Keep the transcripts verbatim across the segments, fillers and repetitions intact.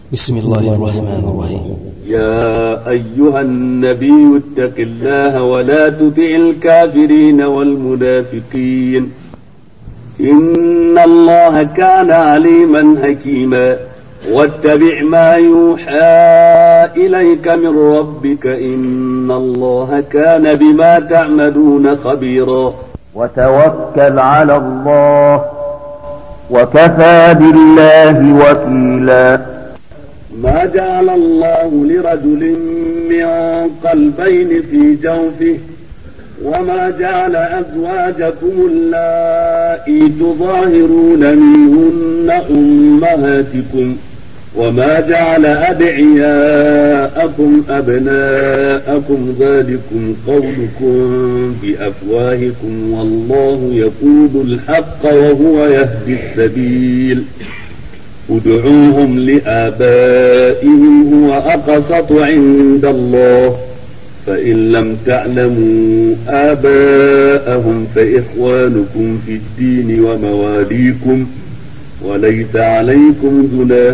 بسم الله الرحمن الرحيم. يا أيها النبي اتق الله ولا تطع الكافرين والمنافقين إن الله كان عليما حكيما. واتبع ما يوحى إليك من ربك إن الله كان بما تعملون خبيرا. وتوكل على الله وكفى بالله وكيلا. ما جعل الله لرجل من قلبين في جوفه وما جعل أزواجكم اللائي تظاهرون منهن أمهاتكم وما جعل أدعياءكم أبناءكم ذلكم قولكم بأفواهكم والله يقول الحق وهو يهدي السبيل. ادعوهم لآبائهم هو أقسط عند الله فإن لم تعلموا آباءهم فإخوانكم في الدين ومواليكم وليس عليكم جناح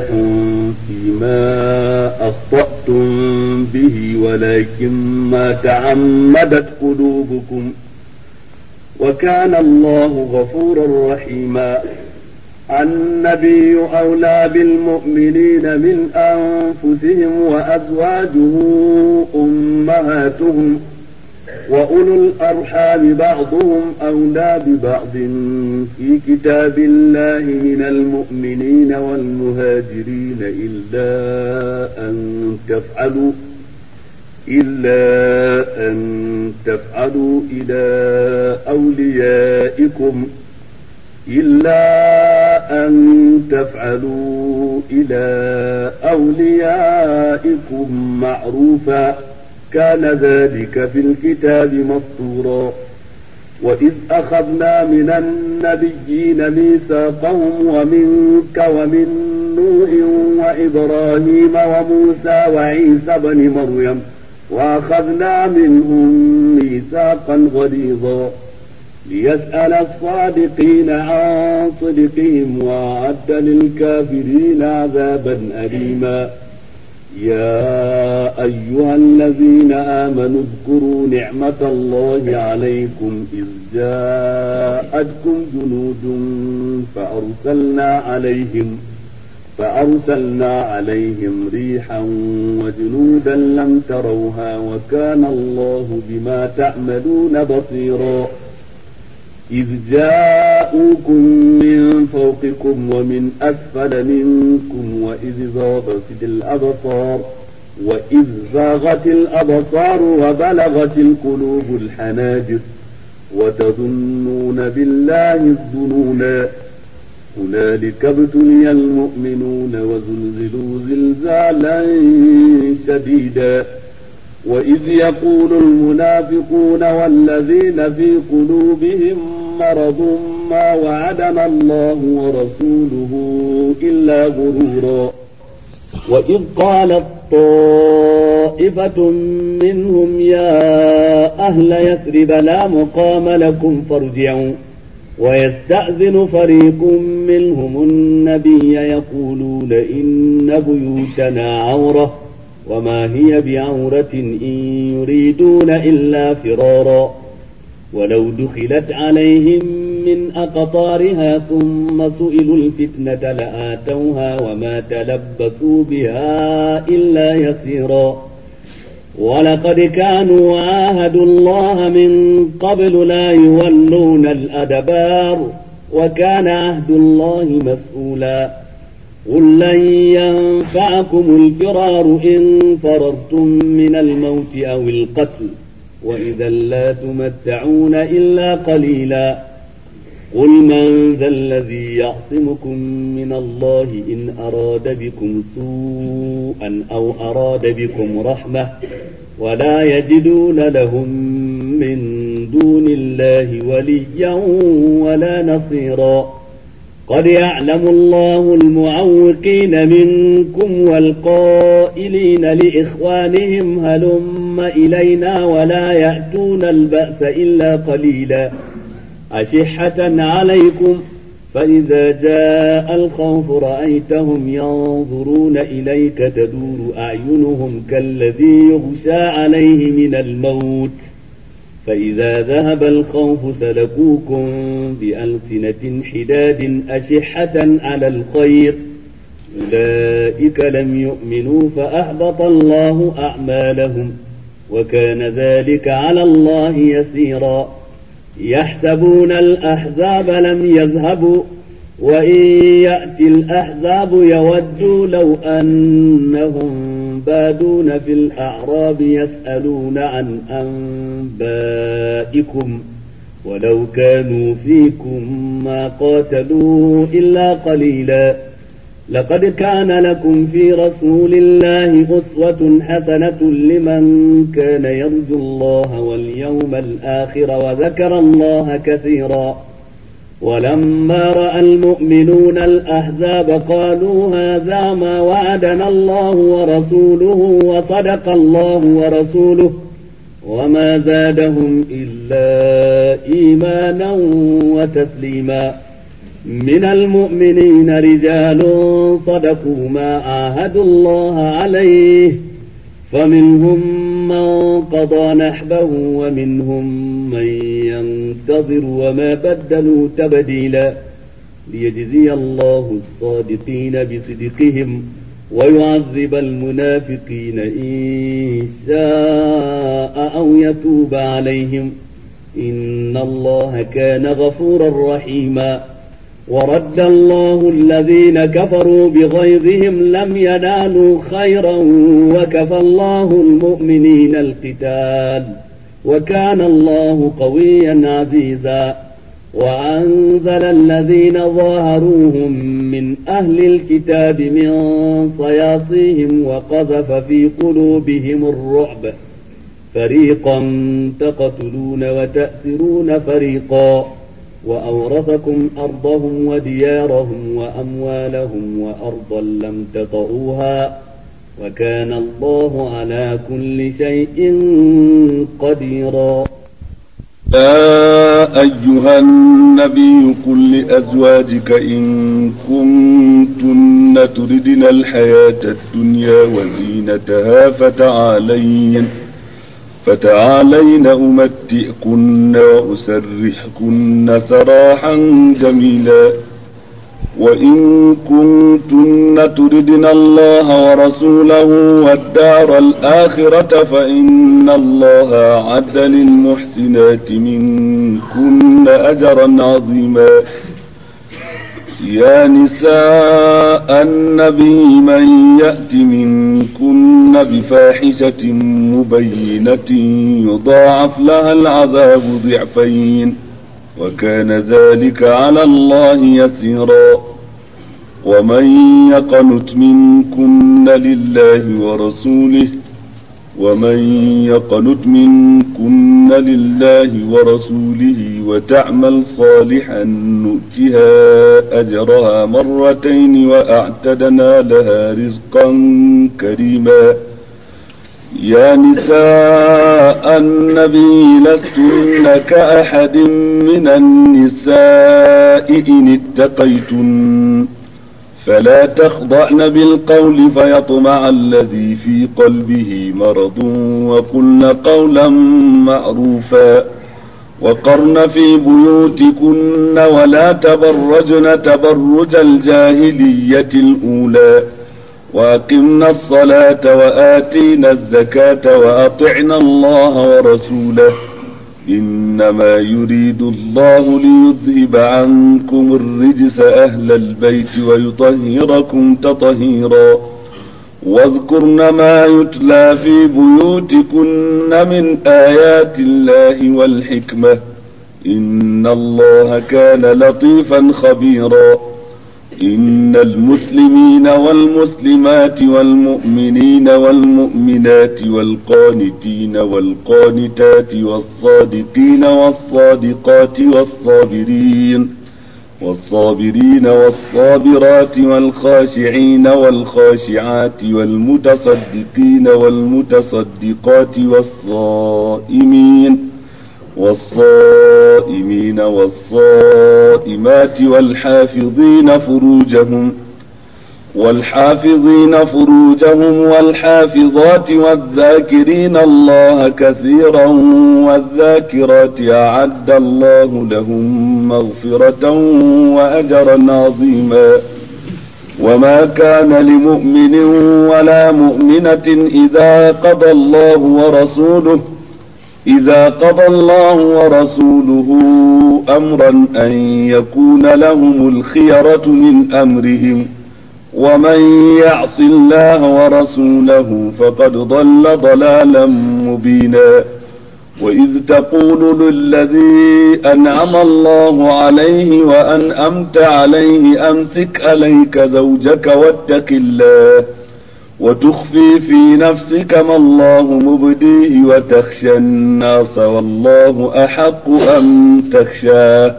فيما أخطأتم به ولكن ما تعمدت قلوبكم وكان الله غفورا رحيما. النبي أولى بالمؤمنين من أنفسهم وأزواجه أمهاتهم وأولو الأرحام بعضهم أولى ببعض في كتاب الله من المؤمنين والمهاجرين إلا أن تفعلوا إلا أن تفعلوا إلى أوليائكم إلا أن تفعلوا إلى أوليائكم معروفا كان ذلك في الكتاب مسطورا. وإذ أخذنا من النبيين ميثاقهم ومنك ومن نوح وإبراهيم وموسى وعيسى بن مريم وأخذنا منهم ميثاقا غليظا ليسأل الصادقين عن صدقهم وأعد للكافرين عذابا أليما. يا أيها الذين آمنوا اذكروا نعمة الله عليكم إذ جاءتكم جنود فأرسلنا عليهم فأرسلنا عليهم ريحا وجنودا لم تروها وكان الله بما تعملون بصيرا. إذ جاءوكم من فوقكم ومن أسفل منكم وإذ زاغت الأبصار وإذ زاغت الأبصار وبلغت القلوب الحناجر وتظنون بالله الظنونا. هنالك ابتلي المؤمنون وزلزلوا زلزالا شديدا. وإذ يقول المنافقون والذين في قلوبهم مرض ما وعدنا الله ورسوله إلا غرورا. وإذ قالت طائفة منهم يا أهل يثرب لا مقام لكم فارجعوا ويستأذن فريق منهم النبي يقولون إن بيوتنا عورة وما هي بعورة إن يريدون إلا فرارا. ولو دخلت عليهم من أقطارها ثم سئلوا الفتنة لآتوها وما تلبثوا بها إلا يسيرا. ولقد كانوا عاهدوا الله من قبل لا يولون الأدبار وكان عهد الله مسؤولا. قل لن ينفعكم الفرار إن فررتم من الموت أو القتل وإذا لا تمتعون إلا قليلا. قل من ذا الذي يعصمكم من الله إن أراد بكم سوءا أو أراد بكم رحمة ولا يجدون لهم من دون الله وليا ولا نصيرا. قد يعلم الله المعوقين منكم والقائلين لإخوانهم هلم إلينا ولا يأتون البأس إلا قليلا. أشحة عليكم فإذا جاء الخوف رأيتهم ينظرون إليك تدور أعينهم كالذي يغشى عليه من الموت فإذا ذهب الخوف سلكوكم بألسنة حداد أشحة على الخير أولئك لم يؤمنوا فأحبط الله أعمالهم وكان ذلك على الله يسيرا يحسبون الأحزاب لم يذهبوا وإن يأتي الأحزاب يودوا لو أنهم بادون في الأعراب يسألون عن أنبائكم ولو كانوا فيكم ما قاتلوا إلا قليلا لقد كان لكم في رسول الله أسوة حسنة لمن كان يرجو الله واليوم الآخر وذكر الله كثيرا ولما رأى المؤمنون الأحزاب قالوا هذا ما وعدنا الله ورسوله وصدق الله ورسوله وما زادهم إلا إيمانا وتسليما من المؤمنين رجال صدقوا ما عاهدوا الله عليه فمنهم من قضى نحبه ومنهم من ينتظر وما بدلوا تبديلا ليجزي الله الصادقين بصدقهم ويعذب المنافقين إن شاء أو يتوب عليهم إن الله كان غفورا رحيما ورد الله الذين كفروا بغيظهم لم ينالوا خيرا وكفى الله المؤمنين القتال وكان الله قويا عزيزا وأنزل الذين ظاهروهم من أهل الكتاب من صياصيهم وقذف في قلوبهم الرعب فريقا تقتلون وتأسرون فريقا وأورثكم أرضهم وديارهم وأموالهم وأرضا لم تطئوها وكان الله على كل شيء قديرا. يا أيها النبي قل لأزواجك إن كنتن تردن الحياة الدنيا وزينتها فتعالين فتعالين أمتئكن وأسرحكن سراحا جميلا وإن كنتن تردن الله ورسوله والدار الآخرة فإن الله أعد للمحسنات منكن أجرا عظيما. يا نساء النبي من يأت منكن بفاحشة مبينة يضاعف لها العذاب ضعفين وكان ذلك على الله يسيرا. ومن يقنت منكن لله ورسوله ومن يقنت منكن لله ورسوله وتعمل صالحا نؤتها أجرها مرتين وأعتدنا لها رزقا كريما. يا نساء النبي لستن كأحد من النساء إن اتقيتن فلا تخضعن بالقول فيطمع الذي في قلبه مرض وقلن قولا معروفا وقرن في بيوتكن ولا تبرجن تبرج الجاهلية الأولى وأقمنا الصلاة وآتينا الزكاة وأطعنا الله ورسوله إنما يريد الله ليذهب عنكم الرجس أهل البيت ويطهركم تطهيرا. واذكرن ما يتلى في بيوتكن من آيات الله والحكمة إن الله كان لطيفا خبيرا. إن المسلمين والمسلمات والمؤمنين والمؤمنات والقانتين والقانتات والصادقين والصادقات والصابرين والصابرين والصابرات والخاشعين والخاشعات والمتصدقين والمتصدقات والصائمين والصائمين والصائمات والحافظين فروجهم والحافظين فروجهم والحافظات والذاكرين الله كثيرا والذاكرات أعد الله لهم مغفرة وأجرا عظيما. وما كان لمؤمن ولا مؤمنة إذا قضى الله ورسوله إذا قضى الله ورسوله أمرا أن يكون لهم الخيرة من أمرهم ومن يعص الله ورسوله فقد ضل ضلالا مبينا. وإذ تقول للذي أنعم الله عليه وأنعمت عليه أمسك عليك زوجك واتق الله وتخفي في نفسك ما الله مبديه وتخشى الناس والله أحق أن تخشاه.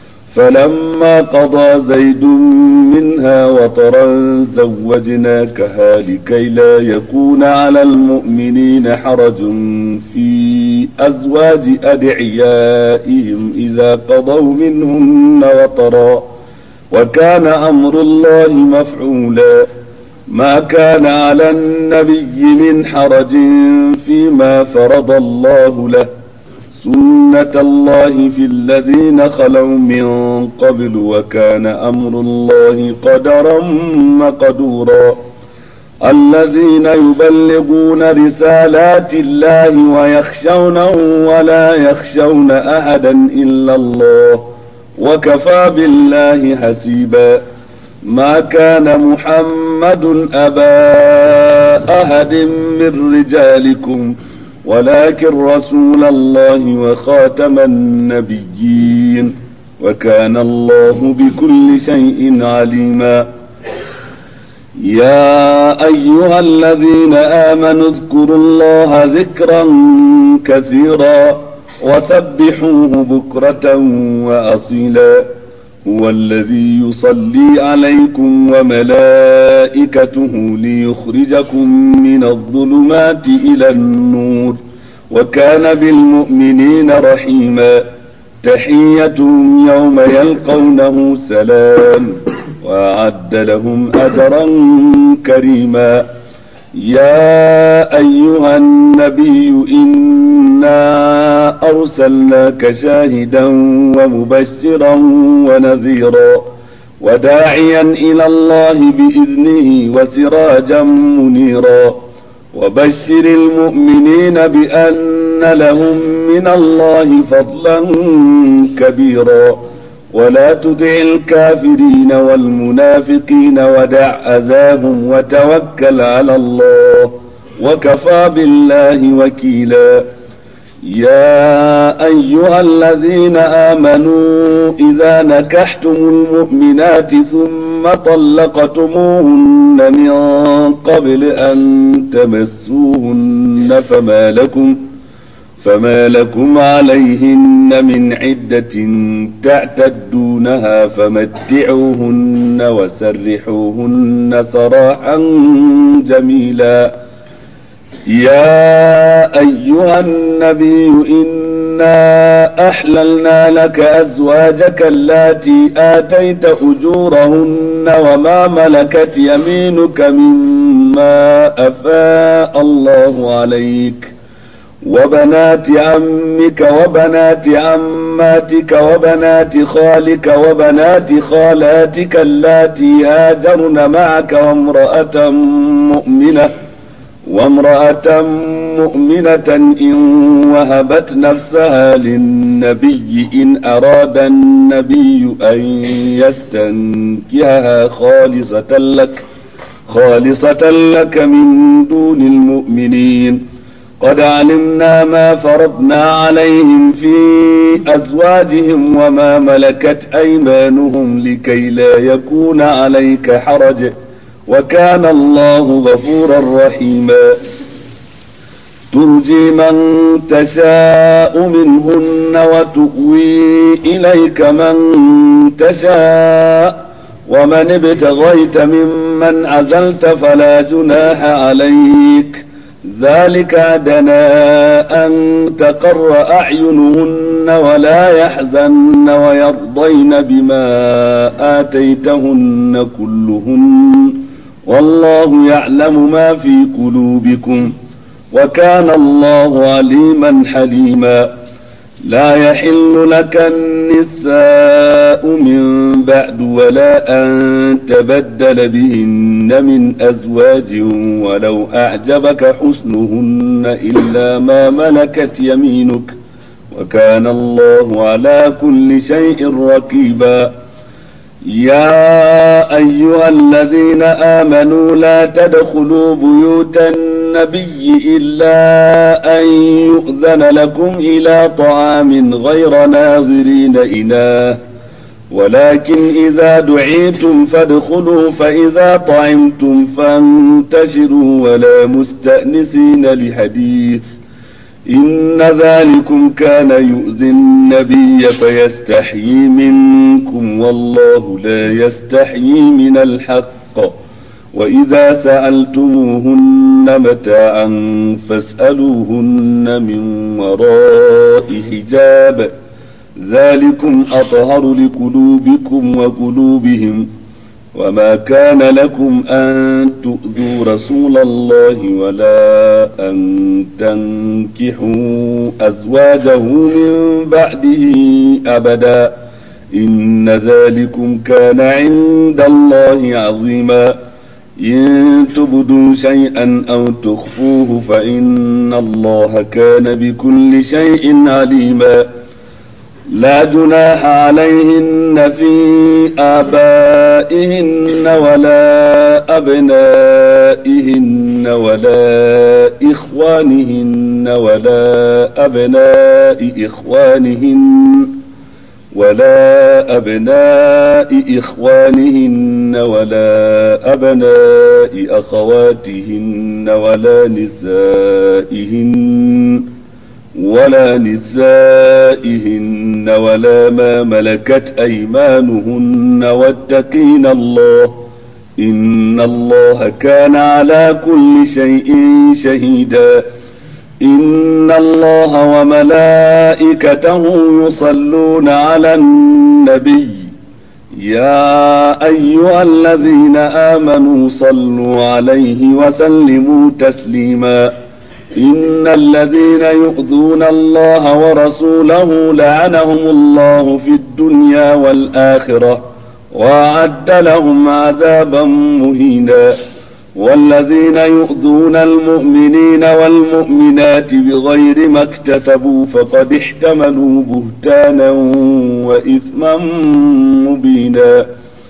فلما قضى زيد منها وطرا زوجناكها لكي لا يكون على المؤمنين حرج في أزواج أدعيائهم إذا قضوا منهن وطرا وكان أمر الله مفعولا. ما كان على النبي من حرج فيما فرض الله له سنة الله في الذين خلوا من قبل وكان أمر الله قدرا مقدورا. الذين يبلغون رسالات الله ويخشونه ولا يخشون أحدا إلا الله وكفى بالله حسيبا. ما كان محمد أبا أحد من رجالكم ولكن رسول الله وخاتم النبيين وكان الله بكل شيء عليما. يا أيها الذين آمنوا اذكروا الله ذكرا كثيرا وسبحوه بكرة وأصيلا. هو الذي يصلي عليكم وملائكته ليخرجكم من الظلمات إلى النور وكان بالمؤمنين رحيما. تحيتهم يوم يلقونه سلام وأعد لهم أجرا كريما. يا أيها النبي إنا أرسلناك شاهدا ومبشرا ونذيرا وداعيا إلى الله بإذنه وسراجا منيرا. وبشر المؤمنين بأن لهم من الله فضلا كبيرا. ولا تطع الكافرين والمنافقين ودع أذاهم وتوكل على الله وكفى بالله وكيلا. يا أيها الذين آمنوا إذا نكحتم المؤمنات ثم طلقتموهن من قبل أن تمسوهن فما لكم فما لكم عليهن من عدة تعتدونها فمتعوهن وسرحوهن سراحا جميلا. يا أيها النبي إنا أحللنا لك أزواجك اللاتي آتيت أجورهن وما ملكت يمينك مما أفاء الله عليك وبنات عمك وبنات عماتك وبنات خالك وبنات خالاتك اللاتي هاجرن معك وامرأة مؤمنة وامرأة مؤمنة إن وهبت نفسها للنبي إن أراد النبي أن يستنكحها خالصة لك خالصة لك من دون المؤمنين. قد علمنا ما فرضنا عليهم في أزواجهم وما ملكت أيمانهم لكي لا يكون عليك حرج وكان الله غفورا رحيما. ترجي من تشاء منهن وتؤوي إليك من تشاء ومن ابتغيت ممن عزلت فلا جناح عليك ذلك أدنى أن تقر أعينهن ولا يحزن ويرضين بما آتيتهن كلهن والله يعلم ما في قلوبكم وكان الله عليما حليما. لا يحل لك النساء من بعد ولا أن تبدل بهن من أزواج ولو أعجبك حسنهن إلا ما ملكت يمينك وكان الله على كل شيء رقيبا. يا أيها الذين آمنوا لا تدخلوا بيوت النبي إلا أن يؤذن لكم إلى طعام غير ناظرين إناه ولكن إذا دعيتم فادخلوا فإذا طعمتم فانتشروا ولا مستأنسين لحديث إن ذلكم كان يؤذي النبي فيستحيي منكم والله لا يستحيي من الحق. وإذا سألتموهن متاعا فاسألوهن من وراء حجاب ذلكم أطهر لقلوبكم وقلوبهم. وما كان لكم أن تؤذوا رسول الله ولا أن تنكحوا أزواجه من بعده أبدا إن ذلكم كان عند الله عظيما. إن تبدوا شيئا أو تخفوه فإن الله كان بكل شيء عليما. لا جناح عليهن في آبائهن ولا أبنائهن ولا إخوانهن ولا أبناء إخوانهن ولا أبناء إخوانهن ولا أبناء أخواتهن ولا نسائهن ولا نسائهن ولا ما ملكت أيمانهن واتقين الله إن الله كان على كل شيء شهيدا. إن الله وملائكته يصلون على النبي يا أيها الذين آمنوا صلوا عليه وسلموا تسليما. إن الذين يؤذون الله ورسوله لعنهم الله في الدنيا والآخرة وأعد لهم عذابا مهينا. والذين يؤذون المؤمنين والمؤمنات بغير ما اكتسبوا فقد احتملوا بهتانا وإثما مبينا.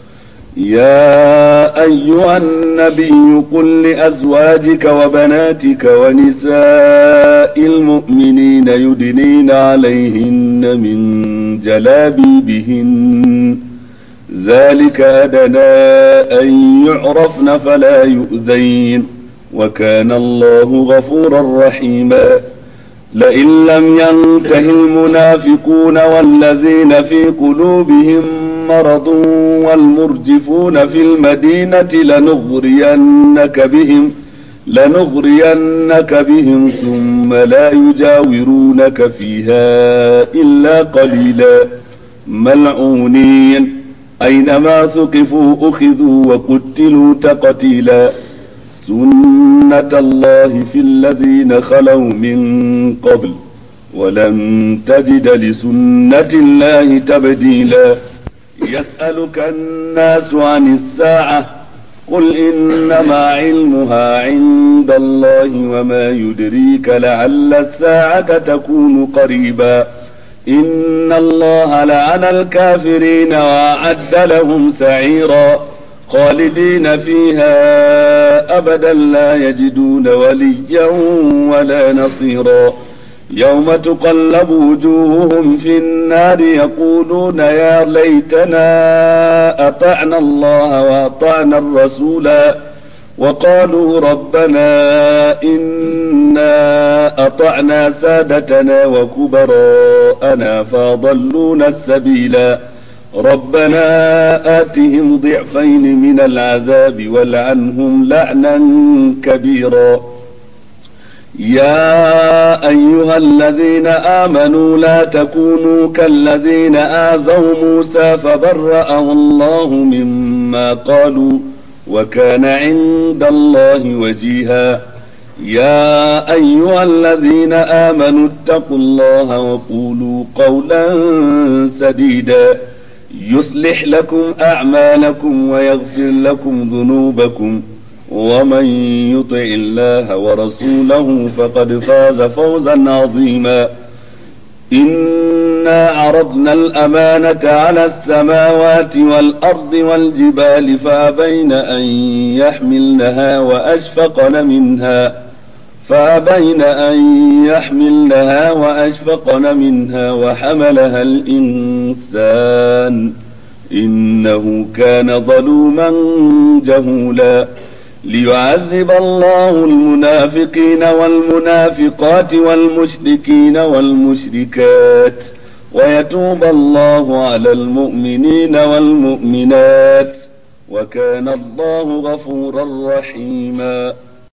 يا أيها النبي قل لأزواجك وبناتك ونساء المؤمنين يدنين عليهن من جلابيبهن ذلك أدنى أن يعرفن فلا يؤذين وكان الله غفورا رحيما. لئن لم ينته المنافقون والذين في قلوبهم مرض والمرجفون في المدينة لنغرينك بهم لنغرينك بهم ثم لا يجاورونك فيها إلا قليلا ملعونين أينما ثقفوا أخذوا وقتلوا تقتيلا. سنة الله في الذين خلوا من قبل ولن تجد لسنة الله تبديلا. يسألك الناس عن الساعة قل إنما علمها عند الله وما يدريك لعل الساعة تكون قريبا. إن الله لعن الكافرين وأعد لهم سعيرا خالدين فيها أبدا لا يجدون وليا ولا نصيرا. يوم تقلب وجوههم في النار يقولون يا ليتنا أطعنا الله وأطعنا الرسولا وقالوا ربنا إنا أطعنا سادتنا وكبراءنا فأضلونا السبيلا. ربنا آتهم ضعفين من العذاب والعنهم لعنا كبيرا. يا أيها الذين آمنوا لا تكونوا كالذين آذوا موسى فبرأه الله مما قالوا وكان عند الله وجيها. يا أيها الذين آمنوا اتقوا الله وقولوا قولا سديدا يصلح لكم أعمالكم ويغفر لكم ذنوبكم ومن يطع الله ورسوله فقد فاز فوزا عظيما. إنا عرضنا الأمانة على السماوات والأرض والجبال فأبين أن يحملنها وأشفقن منها فأبين أن يحملنها وأشفقن منها وحملها الإنسان إنه كان ظلوما جهولا. ليعذب الله المنافقين والمنافقات والمشركين والمشركات ويتوب الله على المؤمنين والمؤمنات وكان الله غفورا رحيما.